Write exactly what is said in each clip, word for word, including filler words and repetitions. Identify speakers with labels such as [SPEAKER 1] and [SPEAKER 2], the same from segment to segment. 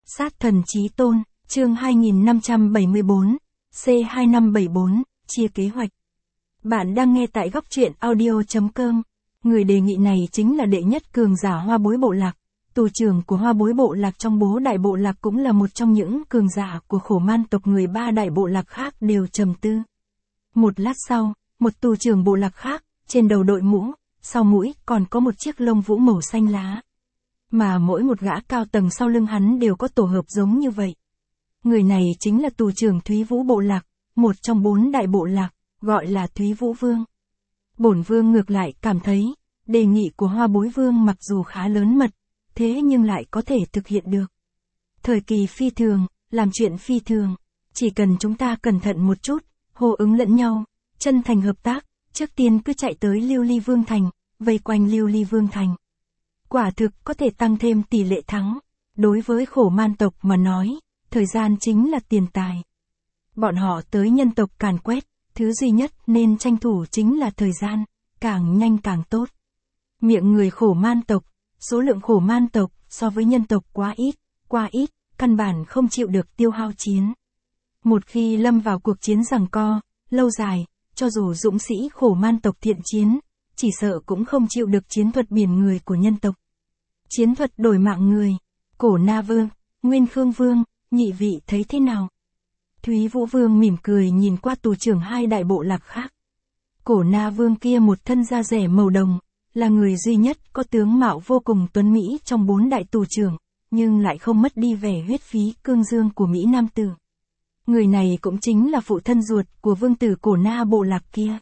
[SPEAKER 1] Sát thần chí tôn, chương hai nghìn năm trăm bảy mươi tư, C hai năm bảy bốn, chia kế hoạch. Bạn đang nghe tại góc truyện audio chấm com. Người đề nghị này chính là đệ nhất cường giả Hoa Bối Bộ Lạc. Tù trưởng của Hoa Bối Bộ Lạc trong bố đại bộ lạc cũng là một trong những cường giả của Khổ Man tộc. Người ba đại bộ lạc khác đều trầm tư. Một lát sau, một tù trưởng bộ lạc khác, trên đầu đội mũ, sau mũi còn có một chiếc lông vũ màu xanh lá. Mà mỗi một gã cao tầng sau lưng hắn đều có tổ hợp giống như vậy. Người này chính là tù trưởng Thúy Vũ Bộ Lạc, một trong bốn đại bộ lạc, gọi là Thúy Vũ Vương. Bổn Vương ngược lại cảm thấy, đề nghị của Hoa Bối Vương mặc dù khá lớn mật, thế nhưng lại có thể thực hiện được. Thời kỳ phi thường, làm chuyện phi thường, chỉ cần chúng ta cẩn thận một chút, hô ứng lẫn nhau, chân thành hợp tác, trước tiên cứ chạy tới Lưu Ly Vương Thành, vây quanh Lưu Ly Vương Thành. Quả thực có thể tăng thêm tỷ lệ thắng. Đối với Khổ Man tộc mà nói, thời gian chính là tiền tài. Bọn họ tới nhân tộc càn quét, thứ duy nhất nên tranh thủ chính là thời gian, càng nhanh càng tốt. Miệng người Khổ Man tộc, số lượng Khổ Man tộc so với nhân tộc quá ít, quá ít, căn bản không chịu được tiêu hao chiến. Một khi lâm vào cuộc chiến giằng co, lâu dài, cho dù dũng sĩ Khổ Man tộc thiện chiến, chỉ sợ cũng không chịu được chiến thuật biển người của nhân tộc. Chiến thuật đổi mạng người, Cổ Na Vương, Nguyên Khương Vương, nhị vị thấy thế nào? Thúy Vũ Vương mỉm cười nhìn qua tù trưởng hai đại bộ lạc khác. Cổ Na Vương kia một thân da rẻ màu đồng, là người duy nhất có tướng mạo vô cùng tuấn mỹ trong bốn đại tù trưởng, nhưng lại không mất đi vẻ huyết phí cương dương của Mỹ Nam Tử. Người này cũng chính là phụ thân ruột của vương tử Cổ Na bộ lạc kia.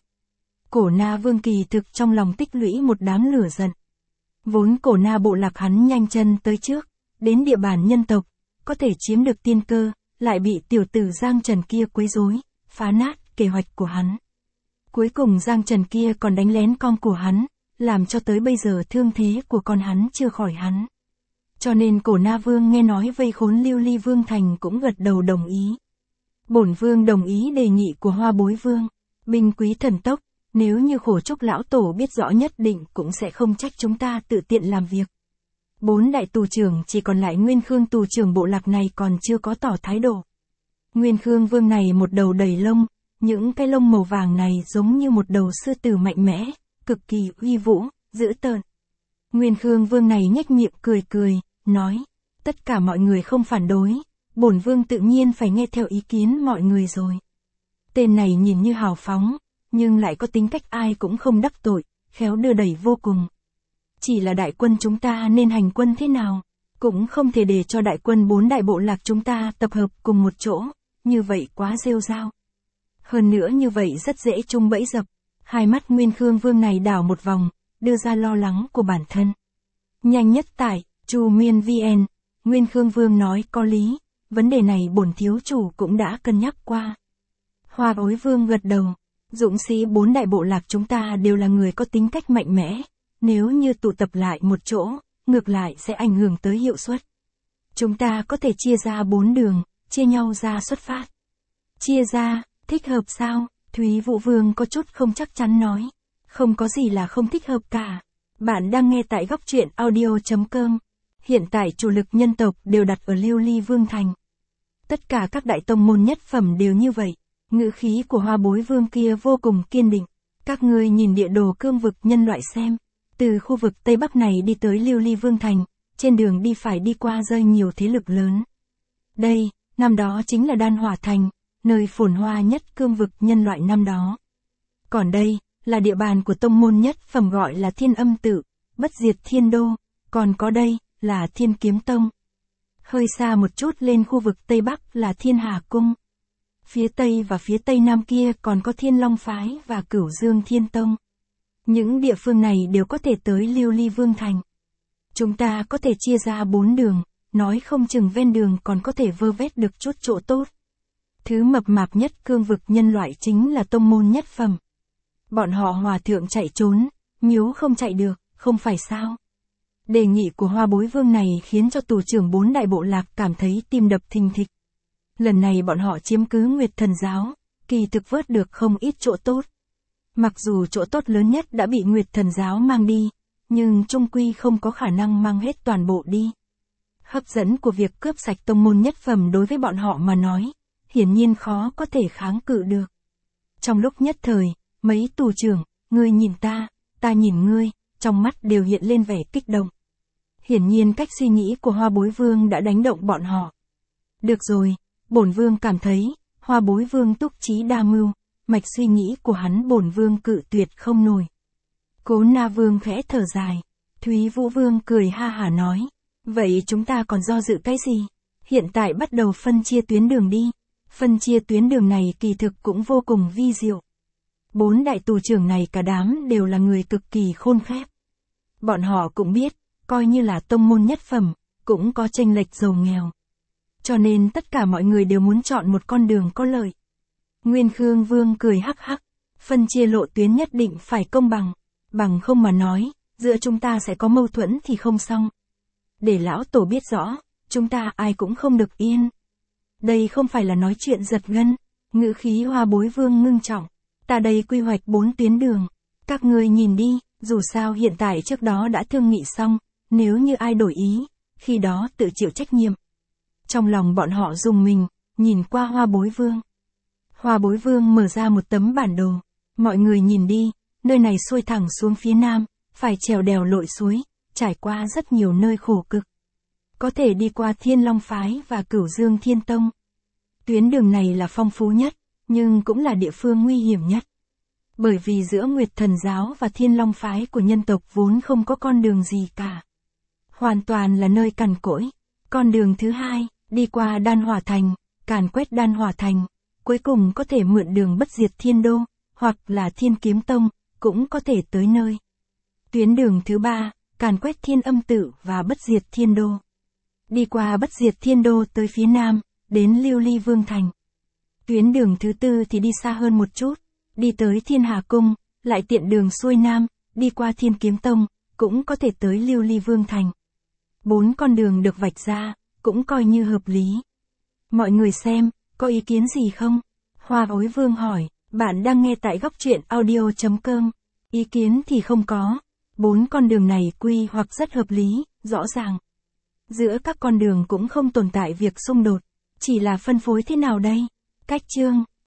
[SPEAKER 1] Cổ Na Vương kỳ thực trong lòng tích lũy một đám lửa giận. Vốn Cổ Na bộ lạc hắn nhanh chân tới trước, đến địa bàn nhân tộc, có thể chiếm được tiên cơ, lại bị tiểu tử Giang Trần kia quấy rối, phá nát kế hoạch của hắn. Cuối cùng Giang Trần kia còn đánh lén con của hắn, làm cho tới bây giờ thương thế của con hắn chưa khỏi hắn. Cho nên Cổ Na Vương nghe nói vây khốn Lưu Ly Vương Thành cũng gật đầu đồng ý. Bổn Vương đồng ý đề nghị của Hoa Bối Vương, binh quý thần tốc. Nếu như Khổ Trúc lão tổ biết rõ nhất định cũng sẽ không trách chúng ta tự tiện làm việc. Bốn đại tù trưởng chỉ còn lại Nguyên Khương tù trưởng bộ lạc này còn chưa có tỏ thái độ. Nguyên Khương Vương này một đầu đầy lông, những cái lông màu vàng này giống như một đầu sư tử mạnh mẽ, cực kỳ uy vũ, dữ tợn. Nguyên Khương Vương này nhếch miệng cười cười, nói, tất cả mọi người không phản đối, bổn Vương tự nhiên phải nghe theo ý kiến mọi người rồi. Tên này nhìn như hào phóng, nhưng lại có tính cách ai cũng không đắc tội, khéo đưa đẩy vô cùng. Chỉ là đại quân chúng ta nên hành quân thế nào, cũng không thể để cho đại quân bốn đại bộ lạc chúng ta tập hợp cùng một chỗ, như vậy quá rêu rao. Hơn nữa như vậy rất dễ chung bẫy dập. Hai mắt Nguyên Khương Vương này đảo một vòng, đưa ra lo lắng của bản thân. Nhanh nhất tại, Chu Nguyên vê en, Nguyên Khương Vương nói có lý, vấn đề này bổn thiếu chủ cũng đã cân nhắc qua. Hoa Bối Vương gật đầu. Dũng sĩ bốn đại bộ lạc chúng ta đều là người có tính cách mạnh mẽ, nếu như tụ tập lại một chỗ, ngược lại sẽ ảnh hưởng tới hiệu suất. Chúng ta có thể chia ra bốn đường, chia nhau ra xuất phát. Chia ra, thích hợp sao? Thúy Vũ Vương có chút không chắc chắn nói. Không có gì là không thích hợp cả. Bạn đang nghe tại góc truyện audio chấm com. Hiện tại chủ lực nhân tộc đều đặt ở Lưu Ly Vương Thành. Tất cả các đại tông môn nhất phẩm đều như vậy. Ngữ khí của Hoa Bối Vương kia vô cùng kiên định. Các ngươi nhìn địa đồ cương vực nhân loại xem. Từ khu vực Tây Bắc này đi tới Lưu Ly Vương Thành, trên đường đi phải đi qua rơi nhiều thế lực lớn. Đây, năm đó chính là Đan Hỏa Thành, nơi phồn hoa nhất cương vực nhân loại năm đó. Còn đây, là địa bàn của tông môn nhất phẩm gọi là Thiên Âm Tự, Bất Diệt Thiên Đô, còn có đây, là Thiên Kiếm Tông. Hơi xa một chút lên khu vực Tây Bắc là Thiên Hà Cung. Phía Tây và phía Tây Nam kia còn có Thiên Long Phái và Cửu Dương Thiên Tông. Những địa phương này đều có thể tới Lưu Ly Vương Thành. Chúng ta có thể chia ra bốn đường, nói không chừng ven đường còn có thể vơ vét được chút chỗ tốt. Thứ mập mạp nhất cương vực nhân loại chính là tông môn nhất phẩm. Bọn họ hòa thượng chạy trốn, miếu không chạy được, không phải sao? Đề nghị của Hoa Bối Vương này khiến cho tù trưởng bốn đại bộ lạc cảm thấy tim đập thình thịch. Lần này bọn họ chiếm cứ Nguyệt Thần Giáo, kỳ thực vớt được không ít chỗ tốt. Mặc dù chỗ tốt lớn nhất đã bị Nguyệt Thần Giáo mang đi, nhưng chung quy không có khả năng mang hết toàn bộ đi. hấp dẫn của việc cướp sạch tông môn nhất phẩm đối với bọn họ mà nói, hiển nhiên khó có thể kháng cự được. Trong lúc nhất thời, mấy tù trưởng, ngươi nhìn ta, ta nhìn ngươi, trong mắt đều hiện lên vẻ kích động. Hiển nhiên cách suy nghĩ của Hoa Bối Vương đã đánh động bọn họ. Được rồi, bổn vương cảm thấy, Hoa Bối Vương túc trí đa mưu, mạch suy nghĩ của hắn bổn vương cự tuyệt không nổi. Cố Na Vương khẽ thở dài, Thúy Vũ Vương cười ha hả nói, vậy chúng ta còn do dự cái gì? Hiện tại bắt đầu phân chia tuyến đường đi. Phân chia tuyến đường này kỳ thực cũng vô cùng vi diệu. Bốn đại tù trưởng này cả đám đều là người cực kỳ khôn khép. Bọn họ cũng biết, coi như là tông môn nhất phẩm, cũng có chênh lệch giàu nghèo. Cho nên tất cả mọi người đều muốn chọn một con đường có lợi. Nguyên Khương Vương cười hắc hắc, phân chia lộ tuyến nhất định phải công bằng, bằng không mà nói, giữa chúng ta sẽ có mâu thuẫn thì không xong. Để lão tổ biết rõ, chúng ta ai cũng không được yên. Đây không phải là nói chuyện giật gân, ngữ khí Hoa Bối Vương ngưng trọng. Ta đây quy hoạch bốn tuyến đường. Các ngươi nhìn đi, dù sao hiện tại trước đó đã thương nghị xong, nếu như ai đổi ý, khi đó tự chịu trách nhiệm. Trong lòng bọn họ rùng mình, nhìn qua Hoa Bối Vương. Hoa Bối Vương mở ra một tấm bản đồ. Mọi người nhìn đi, nơi này xuôi thẳng xuống phía nam, phải trèo đèo lội suối, trải qua rất nhiều nơi khổ cực. Có thể đi qua Thiên Long Phái và Cửu Dương Thiên Tông. Tuyến đường này là phong phú nhất, nhưng cũng là địa phương nguy hiểm nhất. Bởi vì giữa Nguyệt Thần Giáo và Thiên Long Phái của nhân tộc vốn không có con đường gì cả. Hoàn toàn là nơi cằn cỗi. Con đường thứ hai, đi qua Đan Hỏa Thành, càn quét Đan Hỏa Thành, cuối cùng có thể mượn đường Bất Diệt Thiên Đô, hoặc là Thiên Kiếm Tông, cũng có thể tới nơi. Tuyến đường thứ ba, càn quét Thiên Âm Tự và Bất Diệt Thiên Đô. Đi qua Bất Diệt Thiên Đô tới phía nam, đến Lưu Ly Vương Thành. Tuyến đường thứ tư thì đi xa hơn một chút, đi tới Thiên Hà Cung, lại tiện đường xuôi nam, đi qua Thiên Kiếm Tông, cũng có thể tới Lưu Ly Vương Thành. Bốn con đường được vạch ra, cũng coi như hợp lý. Mọi người xem, có ý kiến gì không? Hoa Bối Vương hỏi, bạn đang nghe tại góc truyện audio chấm com. Ý kiến thì không có. Bốn con đường này quy hoạch rất hợp lý, rõ ràng. Giữa các con đường cũng không tồn tại việc xung đột, chỉ là phân phối thế nào đây? Cách chương